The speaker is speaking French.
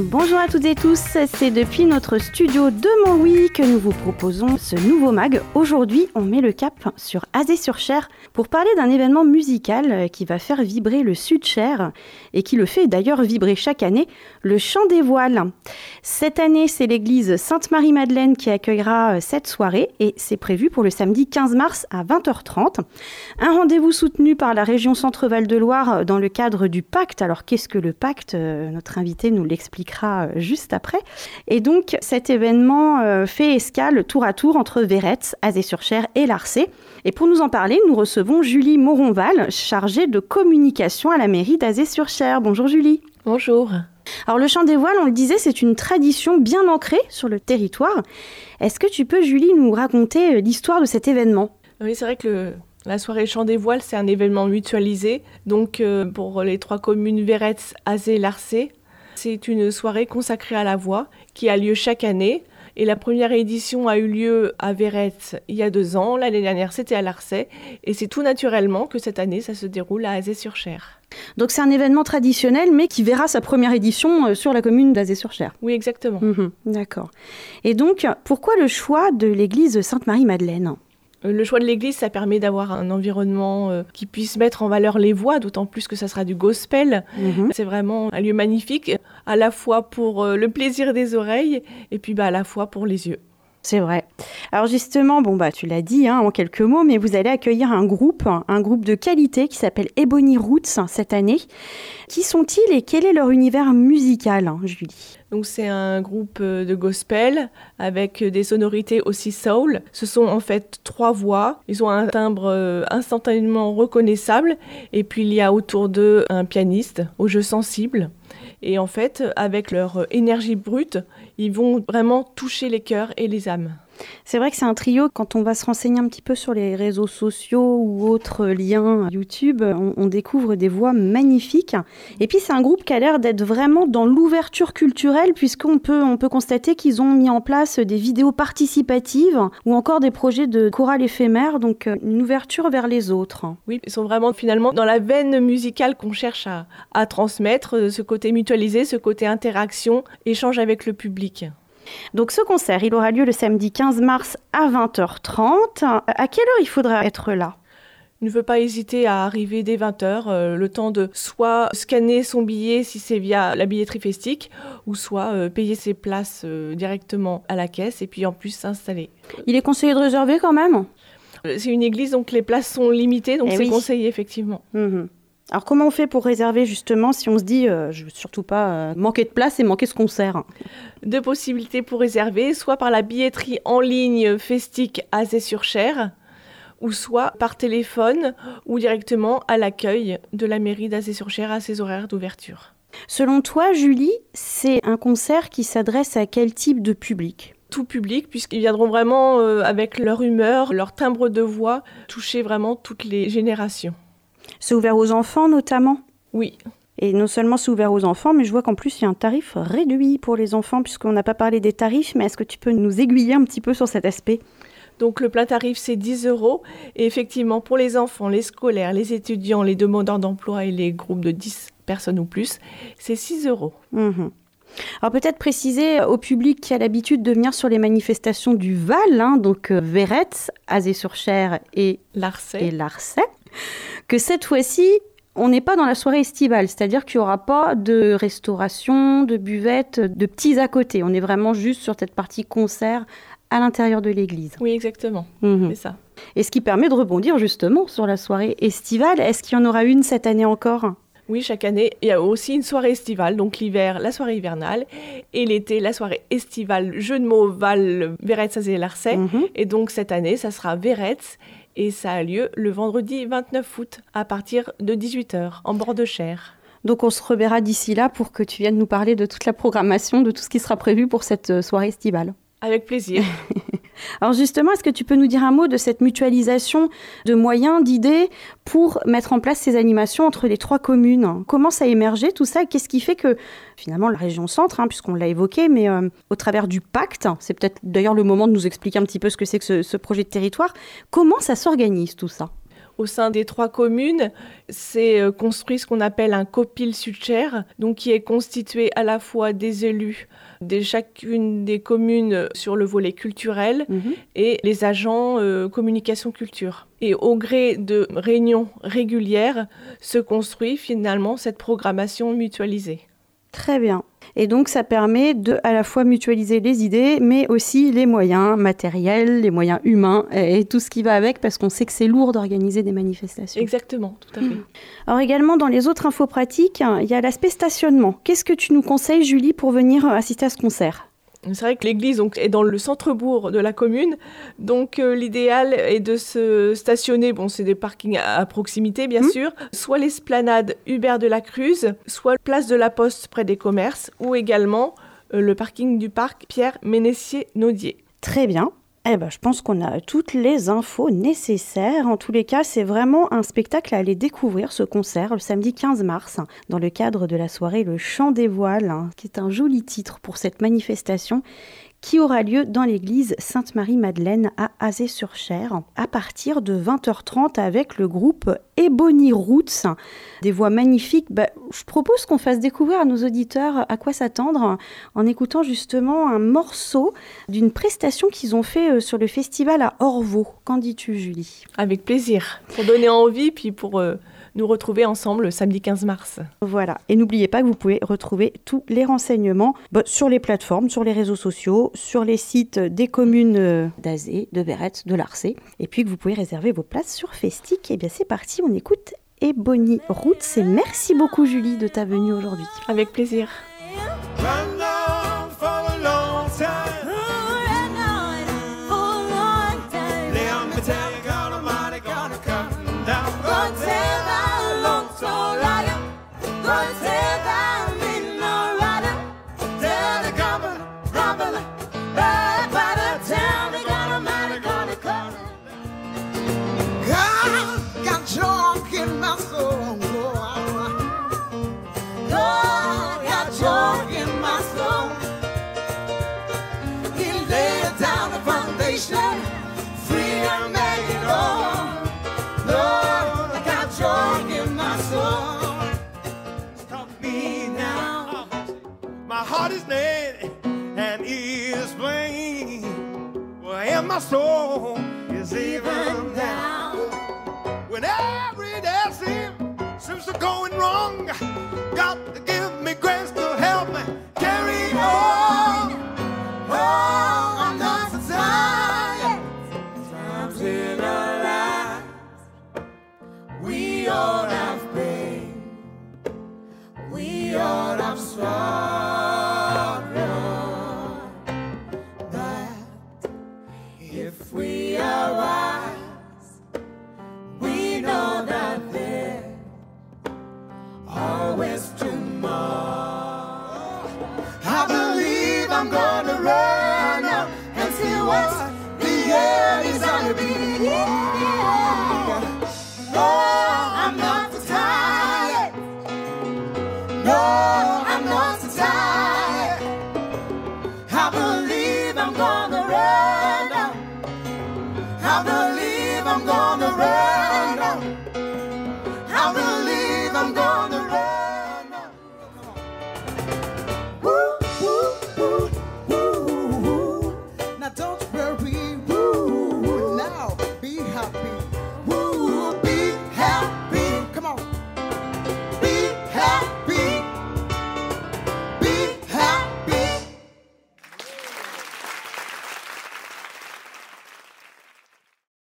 Bonjour à toutes et tous, c'est depuis notre studio de Montlouis que nous vous proposons ce nouveau mag. Aujourd'hui, on met le cap sur Azé-sur-Cher pour parler d'un événement musical qui va faire vibrer le Sud-Cher et qui le fait d'ailleurs vibrer chaque année, le Chant des Voiles. Cette année, c'est l'église Sainte-Marie-Madeleine qui accueillera cette soirée et c'est prévu pour le samedi 15 mars à 20h30. Un rendez-vous soutenu par la région Centre-Val de Loire dans le cadre du pacte. Alors qu'est-ce que le pacte ? Notre invité nous l'expliquera juste après. Et donc, cet événement fait escale tour à tour entre Véretz, Azé-sur-Cher et Larçay. Et pour nous en parler, nous recevons Julie Moronval, chargée de communication à la mairie d'Azé-sur-Cher. Bonjour Julie. Bonjour. Alors le Chant des Voiles, on le disait, c'est une tradition bien ancrée sur le territoire. Est-ce que tu peux, Julie, nous raconter l'histoire de cet événement ? Oui, c'est vrai que la soirée Chant des Voiles, c'est un événement mutualisé. Donc pour les 3 communes Véretz, Azé et Larçay, c'est une soirée consacrée à la voix qui a lieu chaque année. Et la première édition a eu lieu à Véretz il y a 2 ans. L'année dernière, c'était à Larçay. Et c'est tout naturellement que cette année, ça se déroule à Azé-sur-Cher. Donc c'est un événement traditionnel, mais qui verra sa première édition sur la commune d'Azé-sur-Cher. Oui, exactement. D'accord. Et donc, pourquoi le choix de l'église Sainte-Marie-Madeleine ? Le choix de l'église, ça permet d'avoir un environnement qui puisse mettre en valeur les voix, d'autant plus que ça sera du gospel. C'est vraiment un lieu magnifique, à la fois pour le plaisir des oreilles et puis à la fois pour les yeux. C'est vrai. Alors justement, tu l'as dit en quelques mots, mais vous allez accueillir un groupe de qualité qui s'appelle Ebony Roots cette année. Qui sont-ils et quel est leur univers musical, Julie ? Donc c'est un groupe de gospel avec des sonorités aussi soul. Ce sont en fait 3 voix. Ils ont un timbre instantanément reconnaissable. Et puis il y a autour d'eux un pianiste au jeu sensible. Et en fait, avec leur énergie brute, ils vont vraiment toucher les cœurs et les âmes. C'est vrai que c'est un trio, quand on va se renseigner un petit peu sur les réseaux sociaux ou autres liens YouTube, on découvre des voix magnifiques. Et puis c'est un groupe qui a l'air d'être vraiment dans l'ouverture culturelle, puisqu'on peut constater qu'ils ont mis en place des vidéos participatives ou encore des projets de chorale éphémère, donc une ouverture vers les autres. Oui, ils sont vraiment finalement dans la veine musicale qu'on cherche à transmettre, ce côté mutualisé, ce côté interaction, échange avec le public. Donc ce concert, il aura lieu le samedi 15 mars à 20h30. À quelle heure il faudra être là ? Il ne faut pas hésiter à arriver dès 20h, le temps de soit scanner son billet si c'est via la billetterie festique, ou soit payer ses places directement à la caisse et puis en plus s'installer. Il est conseillé de réserver quand même ? C'est une église, donc les places sont limitées, donc c'est conseillé effectivement. Alors comment on fait pour réserver justement si on se dit je veux surtout pas manquer de place et manquer ce concert ? 2 possibilités pour réserver, soit par la billetterie en ligne festique Azé-sur-Cher, ou soit par téléphone ou directement à l'accueil de la mairie d'Azé-sur-Cher à ses horaires d'ouverture. Selon toi, Julie, c'est un concert qui s'adresse à quel type de public ? Tout public, puisqu'ils viendront vraiment avec leur humeur, leur timbre de voix, toucher vraiment toutes les générations. C'est ouvert aux enfants notamment ? Oui. Et non seulement c'est ouvert aux enfants, mais je vois qu'en plus il y a un tarif réduit pour les enfants, puisqu'on n'a pas parlé des tarifs, mais est-ce que tu peux nous aiguiller un petit peu sur cet aspect ? Donc le plein tarif c'est 10 €, et effectivement pour les enfants, les scolaires, les étudiants, les demandeurs d'emploi et les groupes de 10 personnes ou plus, c'est 6 €. Alors peut-être préciser au public qui a l'habitude de venir sur les manifestations du Val, donc Véretz, Azé-sur-Cher et Larçay, que cette fois-ci, on n'est pas dans la soirée estivale, c'est-à-dire qu'il n'y aura pas de restauration, de buvette, de petits à côté. On est vraiment juste sur cette partie concert à l'intérieur de l'église. Oui, exactement, c'est ça. Et ce qui permet de rebondir justement sur la soirée estivale. Est-ce qu'il y en aura une cette année encore ? Oui, chaque année, il y a aussi une soirée estivale, donc l'hiver, la soirée hivernale, et l'été, la soirée estivale, jeu de mots, Val, Véretz, Azé et Larçay. Et donc cette année, ça sera Véretz, et ça a lieu le vendredi 29 août, à partir de 18h, en bord de Cher. Donc on se reverra d'ici là pour que tu viennes nous parler de toute la programmation, de tout ce qui sera prévu pour cette soirée estivale. Avec plaisir. Alors justement, est-ce que tu peux nous dire un mot de cette mutualisation de moyens, d'idées pour mettre en place ces animations entre les 3 communes ? Comment ça a émergé tout ça ? Qu'est-ce qui fait que finalement la région centre, puisqu'on l'a évoqué, mais au travers du pacte, c'est peut-être d'ailleurs le moment de nous expliquer un petit peu ce que c'est que ce projet de territoire, comment ça s'organise tout ça ? au sein des 3 communes, c'est construit ce qu'on appelle un Kopil Sudcher, donc qui est constitué à la fois des élus de chacune des communes sur le volet culturel et les agents communication culture. Et au gré de réunions régulières se construit finalement cette programmation mutualisée. Très bien. Et donc, ça permet de à la fois mutualiser les idées, mais aussi les moyens matériels, les moyens humains et tout ce qui va avec, parce qu'on sait que c'est lourd d'organiser des manifestations. Exactement, tout à fait. Alors également, dans les autres infos pratiques, il y a l'aspect stationnement. Qu'est-ce que tu nous conseilles, Julie, pour venir assister à ce concert ? C'est vrai que l'église est dans le centre-bourg de la commune, donc l'idéal est de se stationner, c'est des parkings à proximité bien sûr, soit l'esplanade Hubert de la Cruz, soit place de la Poste près des commerces, ou également le parking du parc Pierre Ménessier-Naudier. Très bien. Je pense qu'on a toutes les infos nécessaires. En tous les cas, c'est vraiment un spectacle à aller découvrir, ce concert, le samedi 15 mars, dans le cadre de la soirée Le Chant des Voiles, qui est un joli titre pour cette manifestation, qui aura lieu dans l'église Sainte-Marie-Madeleine à Azé-sur-Cher à partir de 20h30 avec le groupe Ebony Roots. Des voix magnifiques. Je propose qu'on fasse découvrir à nos auditeurs à quoi s'attendre en écoutant justement un morceau d'une prestation qu'ils ont fait sur le festival à Orvaux. Qu'en dis-tu, Julie ? Avec plaisir, pour donner envie, puis pour nous retrouver ensemble le samedi 15 mars. Voilà, et n'oubliez pas que vous pouvez retrouver tous les renseignements sur les plateformes, sur les réseaux sociaux, sur les sites des communes d'Azé, de Verrette, de Larçay, et puis que vous pouvez réserver vos places sur Festic. Et bien c'est parti, on écoute Ebony Roots, et merci beaucoup Julie de ta venue aujourd'hui. Avec plaisir. My soul is even down. When every day seems to going wrong, got to give me grace to help me carry on. Oh, I'm not so tired. Times in our lives, we all have pain, we all have sorrow. If we are wise, we know that there's always tomorrow. I believe I'm gonna run up and see what the end is gonna be. Yeah. Oh, I'm not so tired. No, I'm not so tired. I believe I'm gonna run up. I